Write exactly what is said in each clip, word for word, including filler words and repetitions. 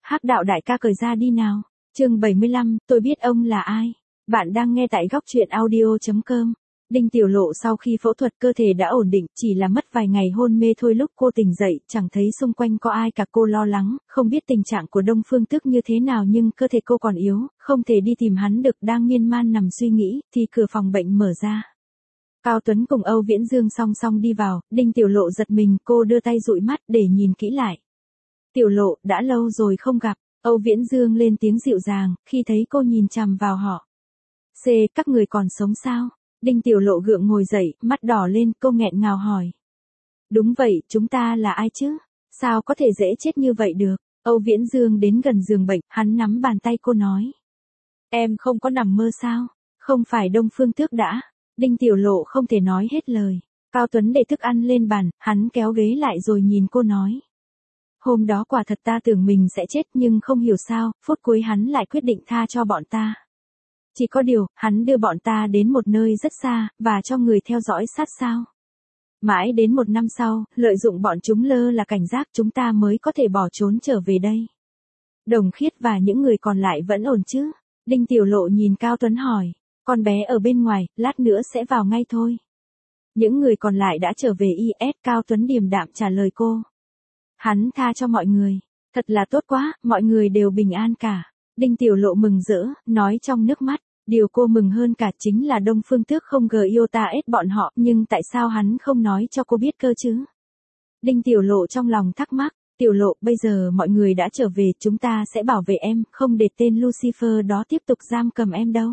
Hắc đạo đại ca cởi ra đi nào. Chương bảy mươi lăm, tôi biết ông là ai. Bạn đang nghe tại góc truyện audio chấm com. Đinh Tiểu Lộ sau khi phẫu thuật cơ thể đã ổn định, chỉ là mất vài ngày hôn mê thôi. Lúc cô tỉnh dậy, chẳng thấy xung quanh có ai cả. Cô lo lắng, không biết tình trạng của Đông Phương Tước như thế nào, nhưng cơ thể cô còn yếu, không thể đi tìm hắn được. Đang miên man nằm suy nghĩ, thì cửa phòng bệnh mở ra. Cao Tuấn cùng Âu Viễn Dương song song đi vào. Đinh Tiểu Lộ giật mình, cô đưa tay dụi mắt để nhìn kỹ lại. Tiểu Lộ, đã lâu rồi không gặp. Âu Viễn Dương lên tiếng dịu dàng, khi thấy cô nhìn chằm vào họ. C, các người còn sống sao? Đinh Tiểu Lộ gượng ngồi dậy, mắt đỏ lên, cô nghẹn ngào hỏi. Đúng vậy, chúng ta là ai chứ? Sao có thể dễ chết như vậy được? Âu Viễn Dương đến gần giường bệnh, hắn nắm bàn tay cô nói. Em không có nằm mơ sao? Không phải Đông Phương Tước đã. Đinh Tiểu Lộ không thể nói hết lời. Cao Tuấn để thức ăn lên bàn, hắn kéo ghế lại rồi nhìn cô nói. Hôm đó quả thật ta tưởng mình sẽ chết, nhưng không hiểu sao, phút cuối hắn lại quyết định tha cho bọn ta. Chỉ có điều, hắn đưa bọn ta đến một nơi rất xa, và cho người theo dõi sát sao. Mãi đến một năm sau, lợi dụng bọn chúng lơ là cảnh giác, chúng ta mới có thể bỏ trốn trở về đây. Đồng Khiết và những người còn lại vẫn ổn chứ? Đinh Tiểu Lộ nhìn Cao Tuấn hỏi. Con bé ở bên ngoài, lát nữa sẽ vào ngay thôi. Những người còn lại đã trở về i ét, Cao Tuấn điềm đạm trả lời cô. Hắn tha cho mọi người. Thật là tốt quá, mọi người đều bình an cả. Đinh Tiểu Lộ mừng rỡ, nói trong nước mắt. Điều cô mừng hơn cả chính là Đông Phương Tước không gờ yêu ta ết bọn họ, nhưng tại sao hắn không nói cho cô biết cơ chứ? Đinh Tiểu Lộ trong lòng thắc mắc. Tiểu Lộ, bây giờ mọi người đã trở về, chúng ta sẽ bảo vệ em, không để tên Lucifer đó tiếp tục giam cầm em đâu.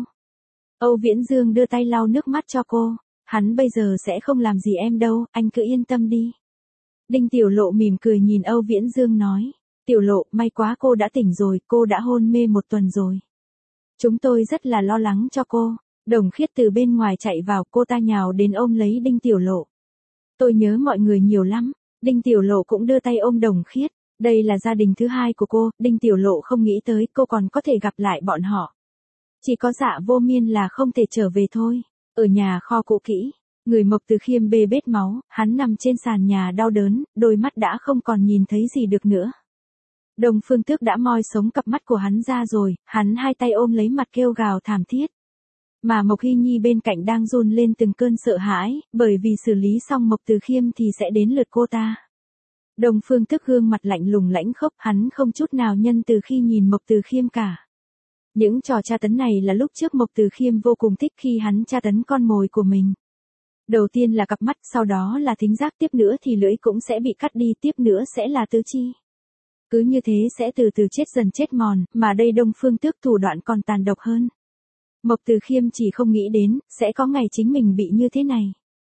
Âu Viễn Dương đưa tay lau nước mắt cho cô. Hắn bây giờ sẽ không làm gì em đâu, anh cứ yên tâm đi. Đinh Tiểu Lộ mỉm cười nhìn Âu Viễn Dương nói. Tiểu Lộ, may quá cô đã tỉnh rồi, cô đã hôn mê một tuần rồi. Chúng tôi rất là lo lắng cho cô. Đồng Khiết từ bên ngoài chạy vào, cô ta nhào đến ôm lấy Đinh Tiểu Lộ. Tôi nhớ mọi người nhiều lắm. Đinh Tiểu Lộ cũng đưa tay ôm Đồng Khiết. Đây là gia đình thứ hai của cô, Đinh Tiểu Lộ không nghĩ tới cô còn có thể gặp lại bọn họ. Chỉ có Dạ Vô Miên là không thể trở về thôi. Ở nhà kho cũ kỹ, người Mộc Từ Khiêm bê bết máu, hắn nằm trên sàn nhà đau đớn, đôi mắt đã không còn nhìn thấy gì được nữa. Đông Phương Tước đã moi sống cặp mắt của hắn ra rồi, hắn hai tay ôm lấy mặt kêu gào thảm thiết. Mà Mộc Hy Nhi bên cạnh đang run lên từng cơn sợ hãi, bởi vì xử lý xong Mộc Từ Khiêm thì sẽ đến lượt cô ta. Đông Phương Tước gương mặt lạnh lùng lãnh khốc, hắn không chút nào nhân từ khi nhìn Mộc Từ Khiêm cả. Những trò tra tấn này là lúc trước Mộc Từ Khiêm vô cùng thích khi hắn tra tấn con mồi của mình. Đầu tiên là cặp mắt, sau đó là thính giác, tiếp nữa thì lưỡi cũng sẽ bị cắt đi, tiếp nữa sẽ là tứ chi. Cứ như thế sẽ từ từ chết dần chết mòn, mà đây Đông Phương Tước thủ đoạn còn tàn độc hơn. Mộc Từ Khiêm chỉ không nghĩ đến, sẽ có ngày chính mình bị như thế này.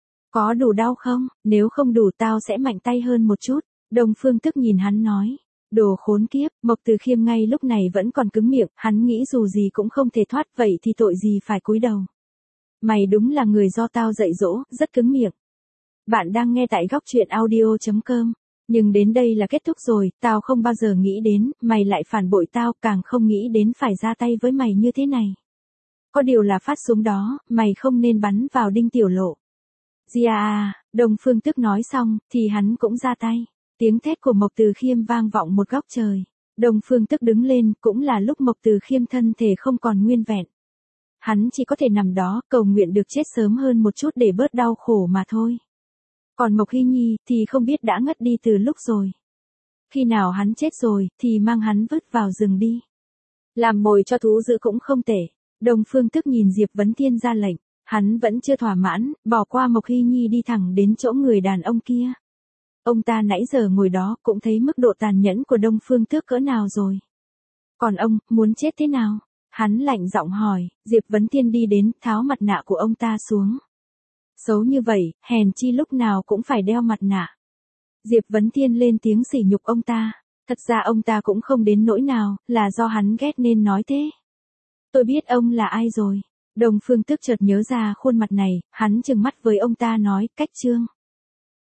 Có đủ đau không? Nếu không đủ tao sẽ mạnh tay hơn một chút. Đông Phương Tước nhìn hắn nói. Đồ khốn kiếp, Mộc Từ Khiêm ngay lúc này vẫn còn cứng miệng, hắn nghĩ dù gì cũng không thể thoát, vậy thì tội gì phải cúi đầu. Mày đúng là người do tao dạy dỗ, rất cứng miệng. Bạn đang nghe tại góc truyện audio chấm com. Nhưng đến đây là kết thúc rồi, tao không bao giờ nghĩ đến, mày lại phản bội tao, càng không nghĩ đến phải ra tay với mày như thế này. Có điều là phát súng đó, mày không nên bắn vào Đinh Tiểu Lộ. Gia à, Đông Phương Tước nói xong, thì hắn cũng ra tay. Tiếng thét của Mộc Từ Khiêm vang vọng một góc trời. Đông Phương Tước đứng lên, cũng là lúc Mộc Từ Khiêm thân thể không còn nguyên vẹn. Hắn chỉ có thể nằm đó, cầu nguyện được chết sớm hơn một chút để bớt đau khổ mà thôi. Còn Mộc Hy Nhi, thì không biết đã ngất đi từ lúc rồi. Khi nào hắn chết rồi, thì mang hắn vứt vào rừng đi. Làm mồi cho thú dữ cũng không tệ. Đông Phương Tước nhìn Diệp Vấn Thiên ra lệnh. Hắn vẫn chưa thỏa mãn, bỏ qua Mộc Hy Nhi đi thẳng đến chỗ người đàn ông kia. Ông ta nãy giờ ngồi đó cũng thấy mức độ tàn nhẫn của Đông Phương Tước cỡ nào rồi. Còn ông, muốn chết thế nào? Hắn lạnh giọng hỏi. Diệp Vấn Thiên đi đến, tháo mặt nạ của ông ta xuống. Xấu như vậy, hèn chi lúc nào cũng phải đeo mặt nạ. Diệp Vấn Thiên lên tiếng sỉ nhục ông ta. Thật ra ông ta cũng không đến nỗi nào, là do hắn ghét nên nói thế. Tôi biết ông là ai rồi. Đông Phương Tước chợt nhớ ra khuôn mặt này, hắn trừng mắt với ông ta nói, cách trương.